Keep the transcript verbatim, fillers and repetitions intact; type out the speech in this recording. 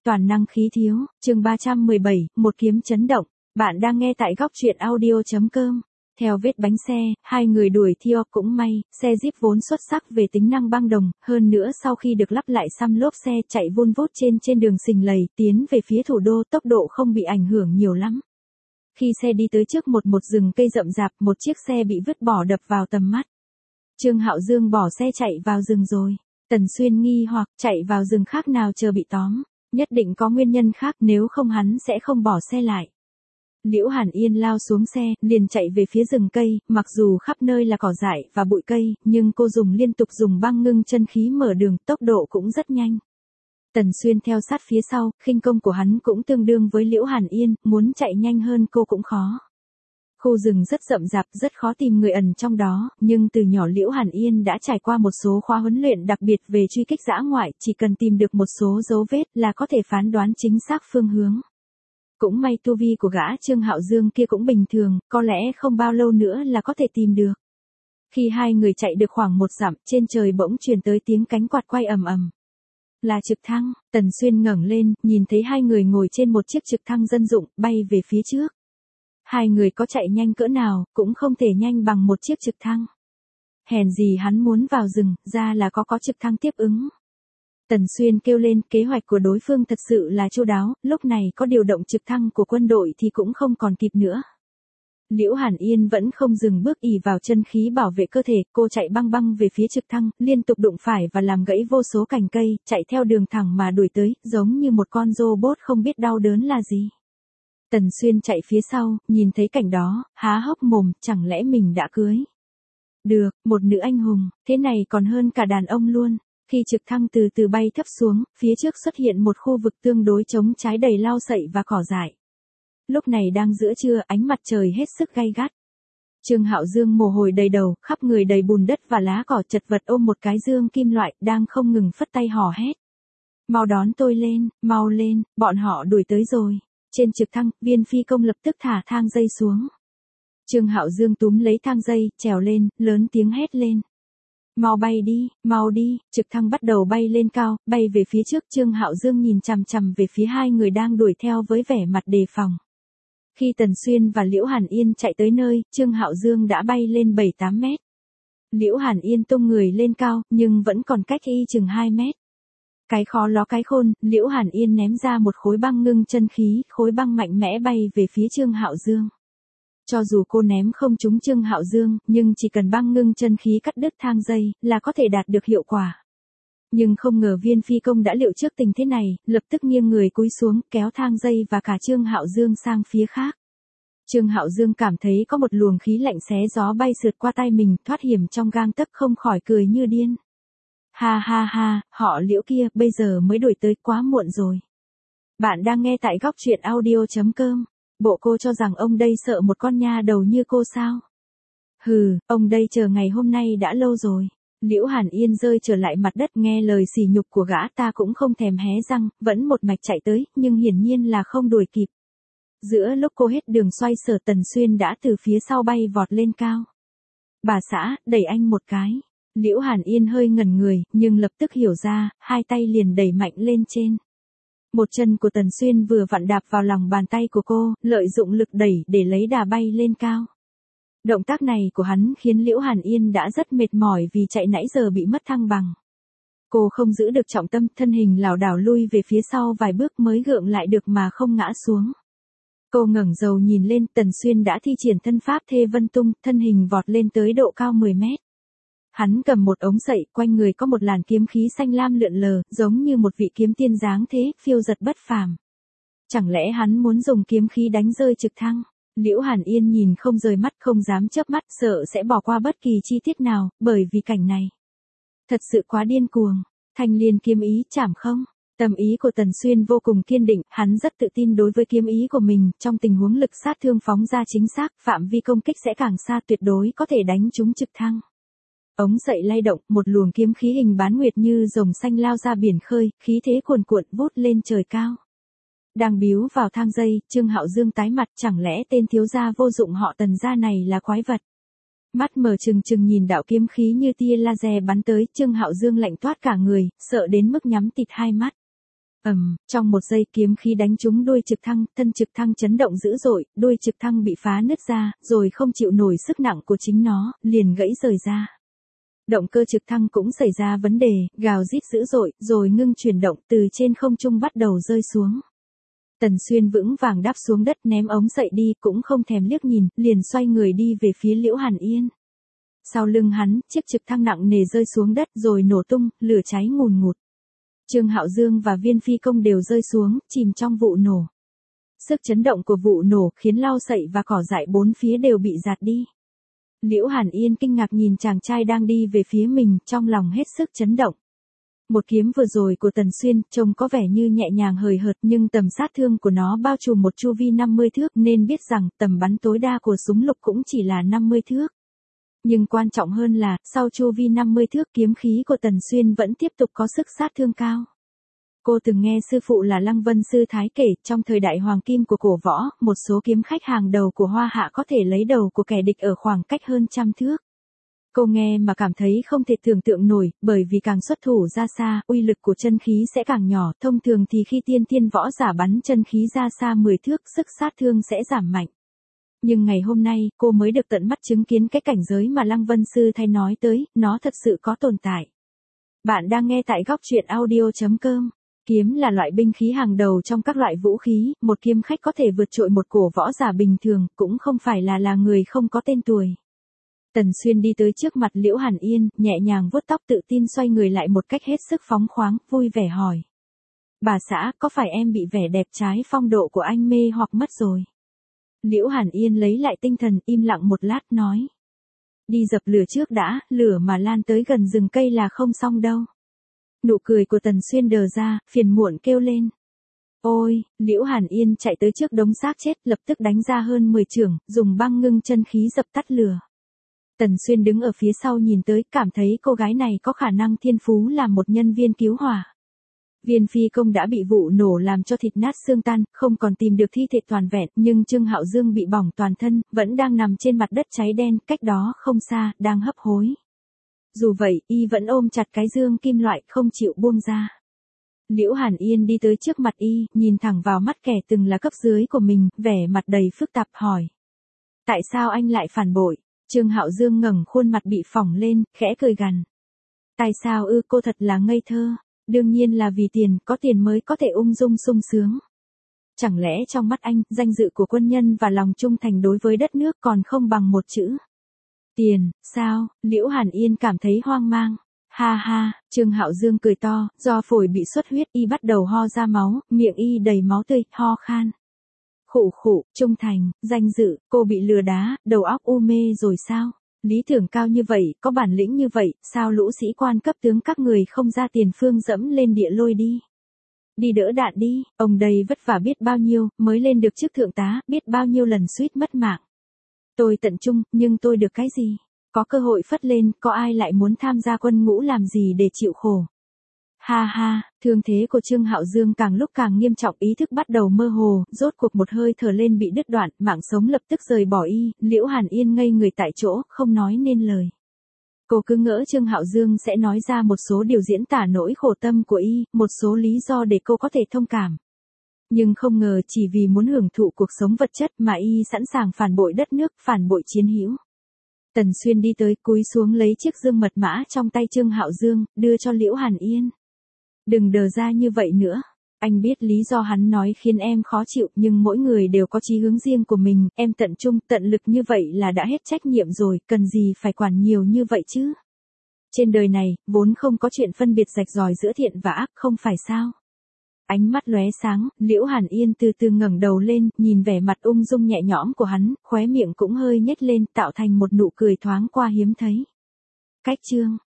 toàn năng khí thiếu, chương ba trăm mười bảy, một kiếm chấn động. Bạn đang nghe tại góc truyện audio chấm com. Theo vết bánh xe, hai người đuổi theo cũng may, xe Jeep vốn xuất sắc về tính năng băng đồng, hơn nữa sau khi được lắp lại xăm lốp xe chạy vun vút trên trên đường sình lầy, tiến về phía thủ đô tốc độ không bị ảnh hưởng nhiều lắm. Khi xe đi tới trước một một rừng cây rậm rạp, một chiếc xe bị vứt bỏ đập vào tầm mắt. Trương Hạo Dương bỏ xe chạy vào rừng rồi. Tần Xuyên nghi hoặc chạy vào rừng khác nào chờ bị tóm, nhất định có nguyên nhân khác, nếu không hắn sẽ không bỏ xe lại. Liễu Hàn Yên lao xuống xe, liền chạy về phía rừng cây, mặc dù khắp nơi là cỏ dại và bụi cây, nhưng cô dùng liên tục dùng băng ngưng chân khí mở đường, tốc độ cũng rất nhanh. Tần Xuyên theo sát phía sau, khinh công của hắn cũng tương đương với Liễu Hàn Yên, muốn chạy nhanh hơn cô cũng khó. Khu rừng rất rậm rạp, rất khó tìm người ẩn trong đó, nhưng từ nhỏ Liễu Hàn Yên đã trải qua một số khóa huấn luyện đặc biệt về truy kích dã ngoại, chỉ cần tìm được một số dấu vết là có thể phán đoán chính xác phương hướng. Cũng may tu vi của gã Trương Hạo Dương kia cũng bình thường, có lẽ không bao lâu nữa là có thể tìm được. Khi hai người chạy được khoảng một dặm, trên trời bỗng truyền tới tiếng cánh quạt quay ầm ầm. Là trực thăng. Tần Xuyên ngẩng lên, nhìn thấy hai người ngồi trên một chiếc trực thăng dân dụng, bay về phía trước. Hai người có chạy nhanh cỡ nào, cũng không thể nhanh bằng một chiếc trực thăng. Hèn gì hắn muốn vào rừng, ra là có có trực thăng tiếp ứng. Tần Xuyên kêu lên, kế hoạch của đối phương thật sự là chu đáo, lúc này có điều động trực thăng của quân đội thì cũng không còn kịp nữa. Liễu Hàn Yên vẫn không dừng bước, ỷ vào chân khí bảo vệ cơ thể, cô chạy băng băng về phía trực thăng, liên tục đụng phải và làm gãy vô số cành cây, chạy theo đường thẳng mà đuổi tới, giống như một con robot không biết đau đớn là gì. Tần Xuyên chạy phía sau, nhìn thấy cảnh đó, há hốc mồm, chẳng lẽ mình đã cưới được một nữ anh hùng, thế này còn hơn cả đàn ông luôn. Khi trực thăng từ từ bay thấp xuống, phía trước xuất hiện một khu vực tương đối trống trái đầy lau sậy và cỏ dại. Lúc này đang giữa trưa, ánh mặt trời hết sức gay gắt. Trương Hạo Dương mồ hôi đầy đầu, khắp người đầy bùn đất và lá cỏ, chật vật ôm một cái dương kim loại, đang không ngừng phất tay hò hét. Mau đón tôi lên, mau lên, bọn họ đuổi tới rồi. Trên trực thăng, viên phi công lập tức thả thang dây xuống. Trương Hạo Dương túm lấy thang dây, trèo lên, lớn tiếng hét lên. Mau bay đi, mau đi, trực thăng bắt đầu bay lên cao, bay về phía trước. Trương Hạo Dương nhìn chằm chằm về phía hai người đang đuổi theo với vẻ mặt đề phòng. Khi Tần Xuyên và Liễu Hàn Yên chạy tới nơi, Trương Hạo Dương đã bay lên bảy tám mét. Liễu Hàn Yên tung người lên cao, nhưng vẫn còn cách y chừng hai mét. Cái khó ló cái khôn, Liễu Hàn Yên ném ra một khối băng ngưng chân khí, khối băng mạnh mẽ bay về phía Trương Hạo Dương. Cho dù cô ném không trúng Trương Hạo Dương, nhưng chỉ cần băng ngưng chân khí cắt đứt thang dây, là có thể đạt được hiệu quả. Nhưng không ngờ viên phi công đã liệu trước tình thế này, lập tức nghiêng người cúi xuống, kéo thang dây và cả Trương Hạo Dương sang phía khác. Trương Hạo Dương cảm thấy có một luồng khí lạnh xé gió bay sượt qua tay mình, thoát hiểm trong gang tấc, không khỏi cười như điên. Ha ha ha, họ Liễu kia, bây giờ mới đuổi tới, quá muộn rồi. Bạn đang nghe tại góc truyện audio chấm com. Bộ cô cho rằng ông đây sợ một con nha đầu như cô sao? Hừ, ông đây chờ ngày hôm nay đã lâu rồi. Liễu Hàn Yên rơi trở lại mặt đất, nghe lời sỉ nhục của gã ta cũng không thèm hé răng, vẫn một mạch chạy tới, nhưng hiển nhiên là không đuổi kịp. Giữa lúc cô hết đường xoay sở, Tần Xuyên đã từ phía sau bay vọt lên cao. Bà xã, đẩy anh một cái. Liễu Hàn Yên hơi ngẩn người, nhưng lập tức hiểu ra, hai tay liền đẩy mạnh lên trên. Một chân của Tần Xuyên vừa vặn đạp vào lòng bàn tay của cô, lợi dụng lực đẩy để lấy đà bay lên cao. Động tác này của hắn khiến Liễu Hàn Yên đã rất mệt mỏi vì chạy nãy giờ bị mất thăng bằng. Cô không giữ được trọng tâm, thân hình lảo đảo lui về phía sau vài bước mới gượng lại được mà không ngã xuống. Cô ngẩng đầu nhìn lên, Tần Xuyên đã thi triển thân pháp Thê Vân Tung, thân hình vọt lên tới độ cao mười mét. Hắn cầm một ống sậy, quanh người có một làn kiếm khí xanh lam lượn lờ, giống như một vị kiếm tiên dáng thế, phiêu dật bất phàm. Chẳng lẽ hắn muốn dùng kiếm khí đánh rơi trực thăng? Liễu Hàn Yên nhìn không rời mắt, không dám chớp mắt, sợ sẽ bỏ qua bất kỳ chi tiết nào, bởi vì cảnh này thật sự quá điên cuồng. Thanh Liên kiếm ý chảm không? Tâm ý của Tần Xuyên vô cùng kiên định, hắn rất tự tin đối với kiếm ý của mình, trong tình huống lực sát thương phóng ra chính xác, phạm vi công kích sẽ càng xa, tuyệt đối có thể đánh trúng trực thăng. Ống sậy lay động, một luồng kiếm khí hình bán nguyệt như rồng xanh lao ra biển khơi, khí thế cuồn cuộn vút lên trời cao. Đang biếu vào thang dây, Trương Hạo Dương tái mặt, chẳng lẽ tên thiếu gia vô dụng họ Tần gia này là quái vật. Mắt mở trừng trừng nhìn đạo kiếm khí như tia laser bắn tới, Trương Hạo Dương lạnh toát cả người, sợ đến mức nhắm tịt hai mắt. Ầm, trong một giây kiếm khí đánh trúng đuôi trực thăng, thân trực thăng chấn động dữ dội, đuôi trực thăng bị phá nứt ra, rồi không chịu nổi sức nặng của chính nó, liền gãy rời ra. Động cơ trực thăng cũng xảy ra vấn đề, gào rít dữ dội, rồi ngưng chuyển động, từ trên không trung bắt đầu rơi xuống. Tần Xuyên vững vàng đáp xuống đất, ném ống dậy đi, cũng không thèm liếc nhìn, liền xoay người đi về phía Liễu Hàn Yên. Sau lưng hắn, chiếc trực thăng nặng nề rơi xuống đất rồi nổ tung, lửa cháy ngùn ngụt. Trương Hạo Dương và Viên Phi Công đều rơi xuống, chìm trong vụ nổ. Sức chấn động của vụ nổ khiến lau sậy và cỏ dại bốn phía đều bị rạt đi. Liễu Hàn Yên kinh ngạc nhìn chàng trai đang đi về phía mình, trong lòng hết sức chấn động. Một kiếm vừa rồi của Tần Xuyên trông có vẻ như nhẹ nhàng hời hợt, nhưng tầm sát thương của nó bao trùm một chu vi năm mươi thước, nên biết rằng tầm bắn tối đa của súng lục cũng chỉ là năm mươi thước. Nhưng quan trọng hơn là, sau chu vi năm mươi thước, kiếm khí của Tần Xuyên vẫn tiếp tục có sức sát thương cao. Cô từng nghe sư phụ là Lăng Vân Sư Thái kể, trong thời đại hoàng kim của cổ võ, một số kiếm khách hàng đầu của Hoa Hạ có thể lấy đầu của kẻ địch ở khoảng cách hơn trăm thước. Cô nghe mà cảm thấy không thể tưởng tượng nổi, bởi vì càng xuất thủ ra xa, uy lực của chân khí sẽ càng nhỏ, thông thường thì khi tiên tiên võ giả bắn chân khí ra xa mười thước, sức sát thương sẽ giảm mạnh. Nhưng ngày hôm nay, cô mới được tận mắt chứng kiến cái cảnh giới mà Lăng Vân Sư Thái nói tới, nó thật sự có tồn tại. Bạn đang nghe tại góc truyện audio chấm com. Kiếm là loại binh khí hàng đầu trong các loại vũ khí, một kiếm khách có thể vượt trội một cổ võ giả bình thường, cũng không phải là là người không có tên tuổi. Tần Xuyên đi tới trước mặt Liễu Hàn Yên, nhẹ nhàng vuốt tóc, tự tin xoay người lại một cách hết sức phóng khoáng, vui vẻ hỏi. Bà xã, có phải em bị vẻ đẹp trái phong độ của anh mê hoặc mất rồi? Liễu Hàn Yên lấy lại tinh thần, im lặng một lát nói. Đi dập lửa trước đã, lửa mà lan tới gần rừng cây là không xong đâu. Nụ cười của Tần Xuyên đờ ra, phiền muộn kêu lên. Ôi, Liễu Hàn Yên chạy tới trước đống xác chết, lập tức đánh ra hơn mười chưởng, dùng băng ngưng chân khí dập tắt lửa. Tần Xuyên đứng ở phía sau nhìn tới, cảm thấy cô gái này có khả năng thiên phú làm một nhân viên cứu hỏa. Viên Phi Công đã bị vụ nổ làm cho thịt nát xương tan, không còn tìm được thi thể toàn vẹn, nhưng Trương Hạo Dương bị bỏng toàn thân, vẫn đang nằm trên mặt đất cháy đen, cách đó không xa, đang hấp hối. Dù vậy, y vẫn ôm chặt cái dương kim loại, không chịu buông ra. Liễu Hàn Yên đi tới trước mặt y, nhìn thẳng vào mắt kẻ từng là cấp dưới của mình, vẻ mặt đầy phức tạp hỏi. Tại sao anh lại phản bội? Trương Hạo Dương ngẩng khuôn mặt bị phỏng lên, khẽ cười gằn. Tại sao ư, cô thật là ngây thơ. Đương nhiên là vì tiền, có tiền mới có thể ung dung sung sướng. Chẳng lẽ trong mắt anh, danh dự của quân nhân và lòng trung thành đối với đất nước còn không bằng một chữ? Tiền, sao? Liễu Hàn Yên cảm thấy hoang mang. Ha ha, Trương Hạo Dương cười to, do phổi bị xuất huyết, y bắt đầu ho ra máu, miệng y đầy máu tươi, ho khan. Khụ khụ, trung thành, danh dự, cô bị lừa đá, đầu óc u mê rồi sao? Lý tưởng cao như vậy, có bản lĩnh như vậy, sao lũ sĩ quan cấp tướng các người không ra tiền phương dẫm lên địa lôi đi? Đi đỡ đạn đi, ông đây vất vả biết bao nhiêu, mới lên được chức thượng tá, biết bao nhiêu lần suýt mất mạng. Tôi tận trung, nhưng tôi được cái gì? Có cơ hội phất lên, có ai lại muốn tham gia quân ngũ làm gì để chịu khổ? Ha ha, thương thế của Trương Hạo Dương càng lúc càng nghiêm trọng, ý thức bắt đầu mơ hồ, rốt cuộc một hơi thở lên bị đứt đoạn, mạng sống lập tức rời bỏ y, Liễu Hàn Yên ngây người tại chỗ, không nói nên lời. Cô cứ ngỡ Trương Hạo Dương sẽ nói ra một số điều diễn tả nỗi khổ tâm của y, một số lý do để cô có thể thông cảm. Nhưng không ngờ chỉ vì muốn hưởng thụ cuộc sống vật chất mà y sẵn sàng phản bội đất nước, phản bội chiến hữu. Tần Xuyên đi tới, cúi xuống lấy chiếc dương mật mã trong tay Trương Hạo Dương, đưa cho Liễu Hàn Yên. Đừng đờ ra như vậy nữa. Anh biết lý do hắn nói khiến em khó chịu, nhưng mỗi người đều có chí hướng riêng của mình, em tận trung, tận lực như vậy là đã hết trách nhiệm rồi, cần gì phải quản nhiều như vậy chứ? Trên đời này, vốn không có chuyện phân biệt rạch ròi giữa thiện và ác, không phải sao? Ánh mắt lóe sáng, Liễu Hàn Yên từ từ ngẩng đầu lên, nhìn vẻ mặt ung dung nhẹ nhõm của hắn, khóe miệng cũng hơi nhếch lên, tạo thành một nụ cười thoáng qua hiếm thấy. Cách chương